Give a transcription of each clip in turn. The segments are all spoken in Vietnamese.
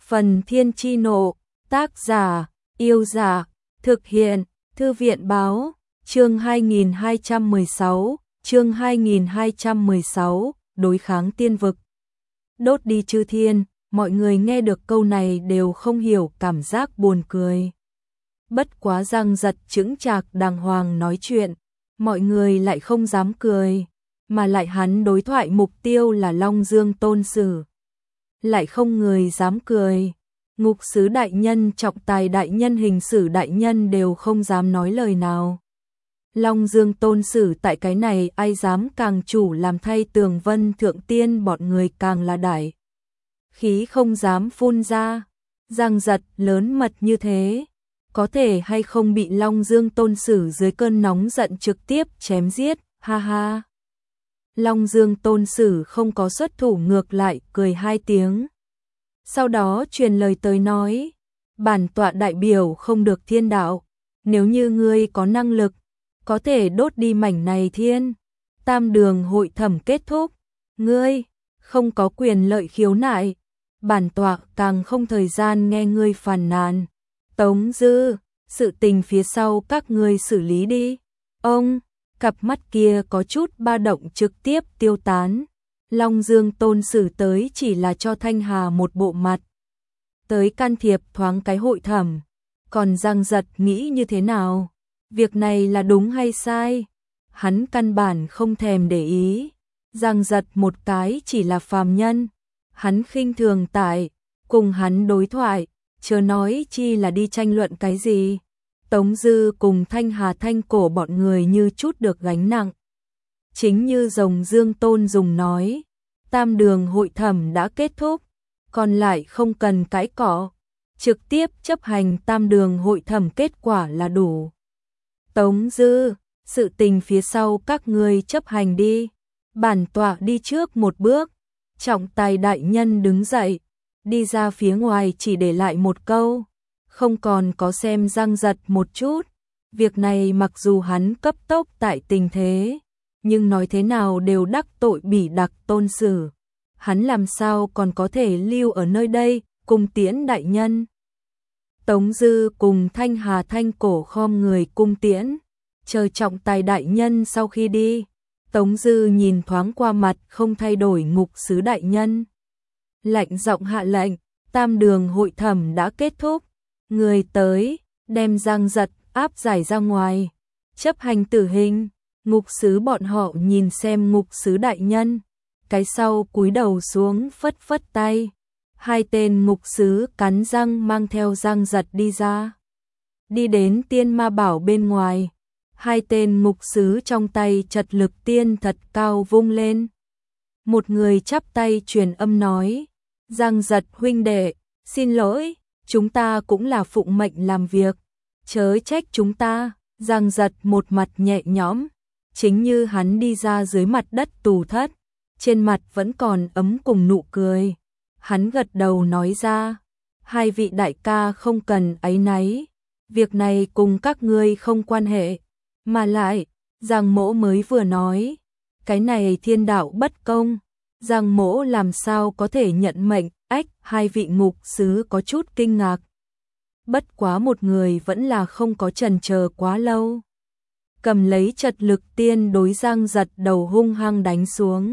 Phần Thiên Chi Nộ, tác giả, Yêu Dạ, thực hiện, Thư viện Báo, chương 2216, đối kháng tiên vực. Đốt đi chư thiên, mọi người nghe được câu này đều không hiểu cảm giác buồn cười. Bất quá Giang Giật chững chạc đàng hoàng nói chuyện, mọi người lại không dám cười, mà lại hắn đối thoại mục tiêu là Long Dương Tôn Sử. Lại không người dám cười. Ngục sứ đại nhân, trọng tài đại nhân, hình sử đại nhân đều không dám nói lời nào. Long Dương Tôn Sử tại cái này ai dám càng chủ làm, thay Tường Vân Thượng Tiên bọn người càng là đại khí không dám phun ra. Giang Giật lớn mật như thế, có thể hay không bị Long Dương Tôn Sử dưới cơn nóng giận trực tiếp chém giết, ha ha. Long Dương Tôn Sử không có xuất thủ, ngược lại cười hai tiếng. Sau đó truyền lời tới nói, bản tọa đại biểu không được thiên đạo, nếu như ngươi có năng lực, có thể đốt đi mảnh này thiên. Tam đường hội thẩm kết thúc, ngươi không có quyền lợi khiếu nại, bản tọa càng không thời gian nghe ngươi phàn nàn. Tống Dư, sự tình phía sau các ngươi xử lý đi. Ông, cặp mắt kia có chút ba động trực tiếp tiêu tán. Long Dương Tôn Sử tới chỉ là cho Thanh Hà một bộ mặt, tới can thiệp thoáng cái hội thẩm. Còn Giang Giật nghĩ như thế nào? Việc này là đúng hay sai? Hắn căn bản không thèm để ý. Giang Giật một cái chỉ là phàm nhân, hắn khinh thường tại cùng hắn đối thoại, chớ nói chi là đi tranh luận cái gì. Tống Dư cùng Thanh Hà Thanh Cổ bọn người như chút được gánh nặng. Chính như Rồng Dương Tôn dùng nói, tam đường hội thẩm đã kết thúc, còn lại không cần cãi cọ, trực tiếp chấp hành tam đường hội thẩm kết quả là đủ. Tống Dư, sự tình phía sau các ngươi chấp hành đi, bản tọa đi trước một bước. Trọng tài đại nhân đứng dậy, đi ra phía ngoài, chỉ để lại một câu, không còn có xem Giang Giật một chút. Việc này mặc dù hắn cấp tốc tại tình thế, nhưng nói thế nào đều đắc tội Bỉ Đặc Tôn Sử. Hắn làm sao còn có thể lưu ở nơi đây, cung tiễn đại nhân. Tống Dư cùng Thanh Hà Thanh Cổ khom người cung tiễn, chờ trọng tài đại nhân sau khi đi. Tống Dư nhìn thoáng qua mặt không thay đổi ngục sứ đại nhân, lạnh giọng hạ lệnh, tam đường hội thẩm đã kết thúc, người tới, đem Giang Giật áp giải ra ngoài, chấp hành tử hình. Ngục sứ bọn họ nhìn xem ngục sứ đại nhân, cái sau cúi đầu xuống phất phất tay. Hai tên ngục sứ cắn răng mang theo Giang Giật đi ra, đi đến Tiên Ma Bảo bên ngoài. Hai tên ngục sứ trong tay chật lực tiên thật cao vung lên. Một người chắp tay truyền âm nói, Giang Giật huynh đệ, xin lỗi, chúng ta cũng là phụng mệnh làm việc, chớ trách chúng ta. Giang Giật một mặt nhẹ nhõm, chính như hắn đi ra dưới mặt đất tù thất, trên mặt vẫn còn ấm cùng nụ cười. Hắn gật đầu nói ra, hai vị đại ca không cần áy náy, việc này cùng các ngươi không quan hệ. Mà lại, Giang Mỗ mới vừa nói, cái này thiên đạo bất công, Giang Mỗ làm sao có thể nhận mệnh. Ách, hai vị ngục sứ có chút kinh ngạc. Bất quá một người vẫn là không có chần chờ quá lâu, cầm lấy chật lực tiên đối Giang Giật đầu hung hăng đánh xuống.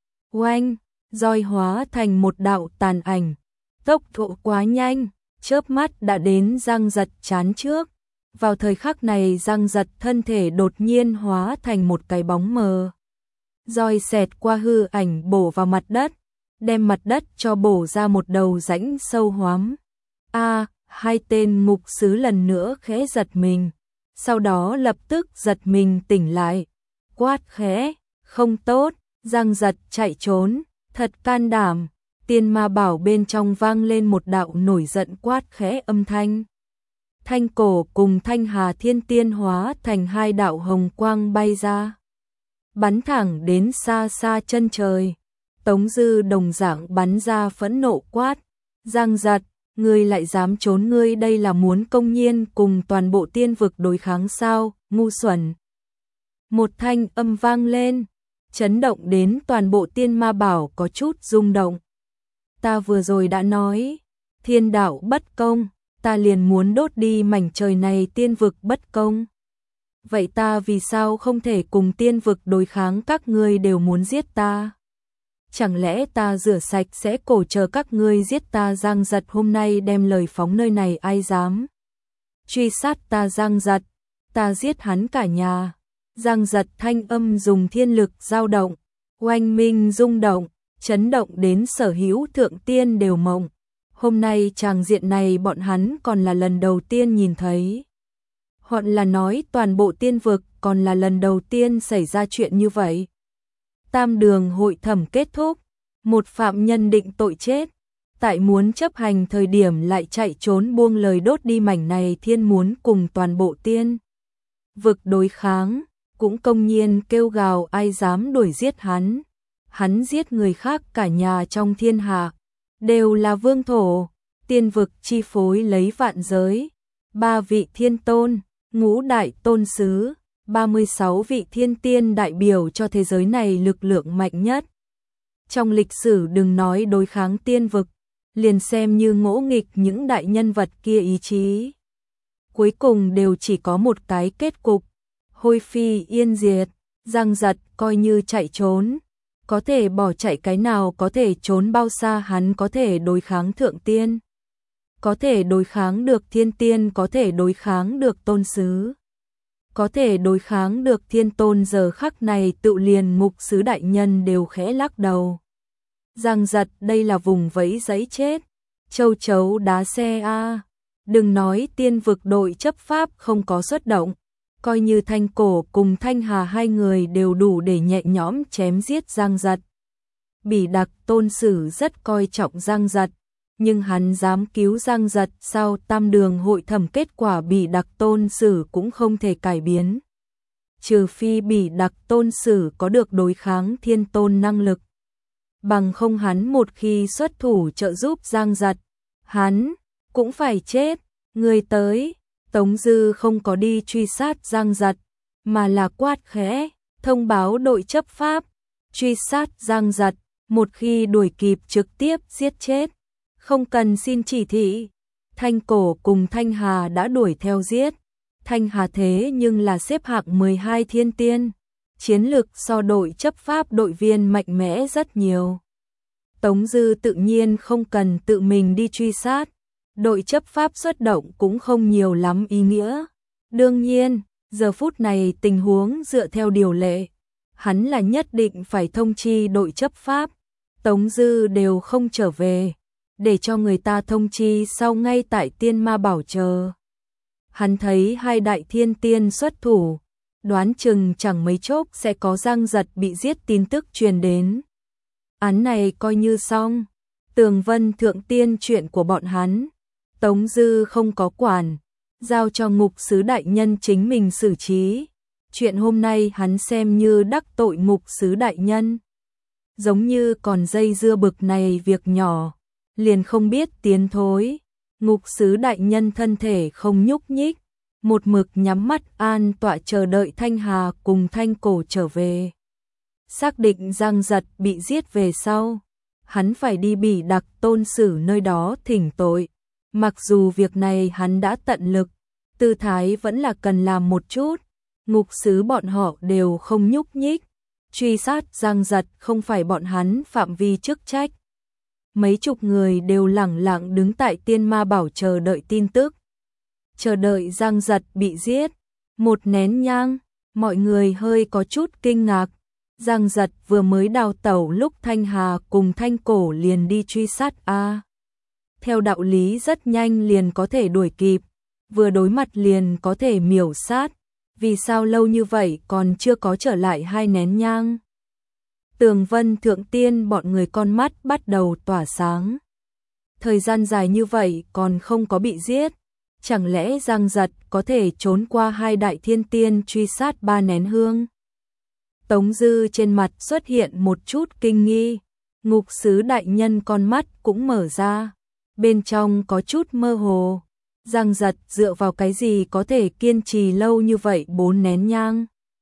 Oanh, roi hóa thành một đạo tàn ảnh, tốc độ quá nhanh, chớp mắt đã đến Giang Giật trán trước. Vào thời khắc này Giang Giật thân thể đột nhiên hóa thành một cái bóng mờ, roi xẹt qua hư ảnh bổ vào mặt đất, đem mặt đất cho bổ ra một đầu rãnh sâu hoắm. A, hai tên ngục sứ lần nữa khẽ giật mình, sau đó lập tức giật mình tỉnh lại, quát khẽ, không tốt. Giang Giật chạy trốn, thật can đảm. Tiên Ma Bảo bên trong vang lên một đạo nổi giận quát khẽ âm thanh. Thanh Cổ cùng Thanh Hà Thiên Tiên hóa thành hai đạo hồng quang bay ra, bắn thẳng đến xa xa chân trời. Tống Dư đồng dạng bắn ra phẫn nộ quát, Giang Giật, ngươi lại dám trốn, ngươi đây là muốn công nhiên cùng toàn bộ tiên vực đối kháng sao, ngu xuẩn. Một thanh âm vang lên, chấn động đến toàn bộ Tiên Ma Bảo có chút rung động. Ta vừa rồi đã nói, Thiên đạo bất công, ta liền muốn đốt đi mảnh trời này, tiên vực bất công. Vậy ta vì sao không thể cùng tiên vực đối kháng, các ngươi đều muốn giết ta? Chẳng lẽ ta rửa sạch sẽ cổ chờ các ngươi giết ta? Giang Giật hôm nay đem lời phóng nơi này, ai dám truy sát ta? Giang Giật, ta giết hắn cả nhà. Giang Giật thanh âm dùng thiên lực dao động, oanh minh rung động, chấn động đến sở hữu thượng tiên đều mộng. Hôm nay tràng diện này bọn hắn còn là lần đầu tiên nhìn thấy. Hoặc là nói toàn bộ tiên vực còn là lần đầu tiên xảy ra chuyện như vậy. Tam đường hội thẩm kết thúc, một phạm nhân định tội chết, tại muốn chấp hành thời điểm lại chạy trốn, buông lời đốt đi mảnh này thiên, muốn cùng toàn bộ tiên vực đối kháng, cũng công nhiên kêu gào ai dám đuổi giết hắn. Hắn giết người khác cả nhà trong thiên hạ, đều là vương thổ, tiên vực chi phối lấy vạn giới, 3 vị thiên tôn, ngũ đại tôn sứ, 36 vị thiên tiên đại biểu cho thế giới này lực lượng mạnh nhất. Trong lịch sử đừng nói đối kháng tiên vực, liền xem như ngỗ nghịch những đại nhân vật kia ý chí. Cuối cùng đều chỉ có một cái kết cục, hôi phi yên diệt. Giang Giật coi như chạy trốn, có thể bỏ chạy cái nào, có thể trốn bao xa, hắn có thể đối kháng thượng tiên, có thể đối kháng được thiên tiên, có thể đối kháng được tôn sứ, có thể đối kháng được thiên tôn. Giờ khắc này tự liền ngục sứ đại nhân đều khẽ lắc đầu. Giang Giật đây là vùng vẫy giấy chết, châu chấu đá xe a. Đừng nói tiên vực đội chấp pháp không có xuất động, coi như Thanh Cổ cùng Thanh Hà hai người đều đủ để nhẹ nhõm chém giết Giang Giật. Bỉ Đặc tôn sử rất coi trọng Giang Giật, nhưng hắn dám cứu Giang Giật sao? Tam đường hội thẩm kết quả Bỉ Đặc tôn sử cũng không thể cải biến, trừ phi Bỉ Đặc tôn sử có được đối kháng thiên tôn năng lực, bằng không hắn một khi xuất thủ trợ giúp Giang Giật, hắn cũng phải chết. Người tới. Tống Dư không có đi truy sát Giang Giật, mà là quát khẽ, thông báo đội chấp pháp, truy sát Giang Giật, một khi đuổi kịp trực tiếp giết chết, không cần xin chỉ thị. Thanh Cổ cùng Thanh Hà đã đuổi theo giết, Thanh Hà thế nhưng là xếp hạng 12 thiên tiên, chiến lực so đội chấp pháp đội viên mạnh mẽ rất nhiều. Tống Dư tự nhiên không cần tự mình đi truy sát, đội chấp pháp xuất động cũng không nhiều lắm ý nghĩa. Đương nhiên, giờ phút này tình huống dựa theo điều lệ, hắn là nhất định phải thông chi đội chấp pháp. Tống Dư đều không trở về, để cho người ta thông chi sau ngay tại Tiên Ma Bảo chờ. Hắn thấy hai đại thiên tiên xuất thủ, đoán chừng chẳng mấy chốc sẽ có Giang Giật bị giết tin tức truyền đến. Án này coi như xong, Tường Vân thượng tiên chuyện của bọn hắn, Tống Dư không có quản, giao cho ngục sứ đại nhân chính mình xử trí. Chuyện hôm nay hắn xem như đắc tội ngục sứ đại nhân. Giống như còn dây dưa bực này việc nhỏ, liền không biết tiến thối. Ngục sứ đại nhân thân thể không nhúc nhích, một mực nhắm mắt an tọa chờ đợi Thanh Hà cùng Thanh Cổ trở về. Xác định Giang Giật bị giết về sau, hắn phải đi Bỉ Đặc tôn sử nơi đó thỉnh tội. Mặc dù việc này hắn đã tận lực, tư thái vẫn là cần làm một chút. Ngục sứ bọn họ đều không nhúc nhích, truy sát Giang Giật không phải bọn hắn phạm vi chức trách. Mấy chục người đều lẳng lặng đứng tại Tiên Ma Bảo chờ đợi tin tức, chờ đợi Giang Giật bị giết. Một nén nhang, mọi người hơi có chút kinh ngạc. Giang Giật vừa mới đào tẩu lúc Thanh Hà cùng Thanh Cổ liền đi truy sát a. Theo đạo lý rất nhanh liền có thể đuổi kịp, vừa đối mặt liền có thể miểu sát, vì sao lâu như vậy còn chưa có trở lại? Hai nén nhang. Tường Vân thượng tiên bọn người con mắt bắt đầu tỏa sáng. Thời gian dài như vậy còn không có bị giết, chẳng lẽ Giang Giật có thể trốn qua hai đại thiên tiên truy sát 3 nén hương? Tống Dư trên mặt xuất hiện một chút kinh nghi, ngục sứ đại nhân con mắt cũng mở ra, bên trong có chút mơ hồ. Giang Giật dựa vào cái gì có thể kiên trì lâu như vậy 4 nén nhang?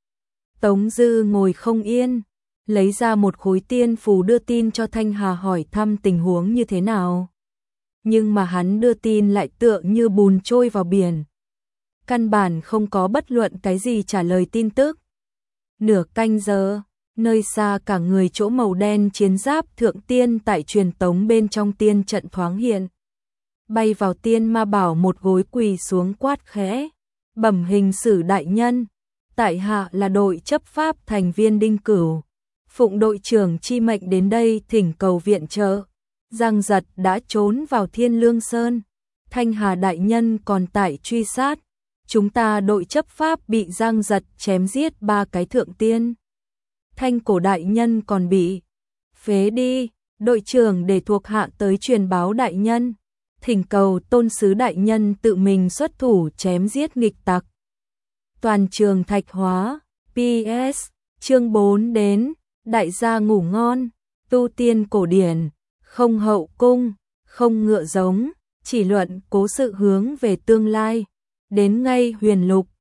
Tống Dư ngồi không yên, lấy ra một khối tiên phù đưa tin cho Thanh Hà hỏi thăm tình huống như thế nào. nhưng mà hắn đưa tin lại tựa như bùn trôi vào biển. Căn bản không có bất luận cái gì trả lời tin tức. Nửa canh giờ, nơi xa cả người chỗ màu đen chiến giáp thượng tiên tại truyền tống bên trong tiên trận thoáng hiện. Bay vào tiên ma bảo một gối quỳ xuống quát khẽ. Bẩm hình sử đại nhân, tại hạ là đội chấp pháp thành viên Đinh Cửu. Phụng đội trưởng chi mệnh đến đây thỉnh cầu viện trợ. Giang Giật đã trốn vào Thiên Lương Sơn. Thanh Hà đại nhân còn tại truy sát. Chúng ta đội chấp pháp bị Giang Giật chém giết 3 cái thượng tiên. Thanh Cổ đại nhân còn bị phế đi. Đội trưởng để thuộc hạ tới truyền báo đại nhân. Thỉnh cầu tôn sứ đại nhân tự mình xuất thủ chém giết nghịch tặc. Toàn trường Thạch Hóa. PS. Chương 4 đến. Đại gia ngủ ngon. Tu tiên cổ điển. Không hậu cung. Không ngựa giống. Chỉ luận cố sự hướng về tương lai. Đến ngay huyền lục.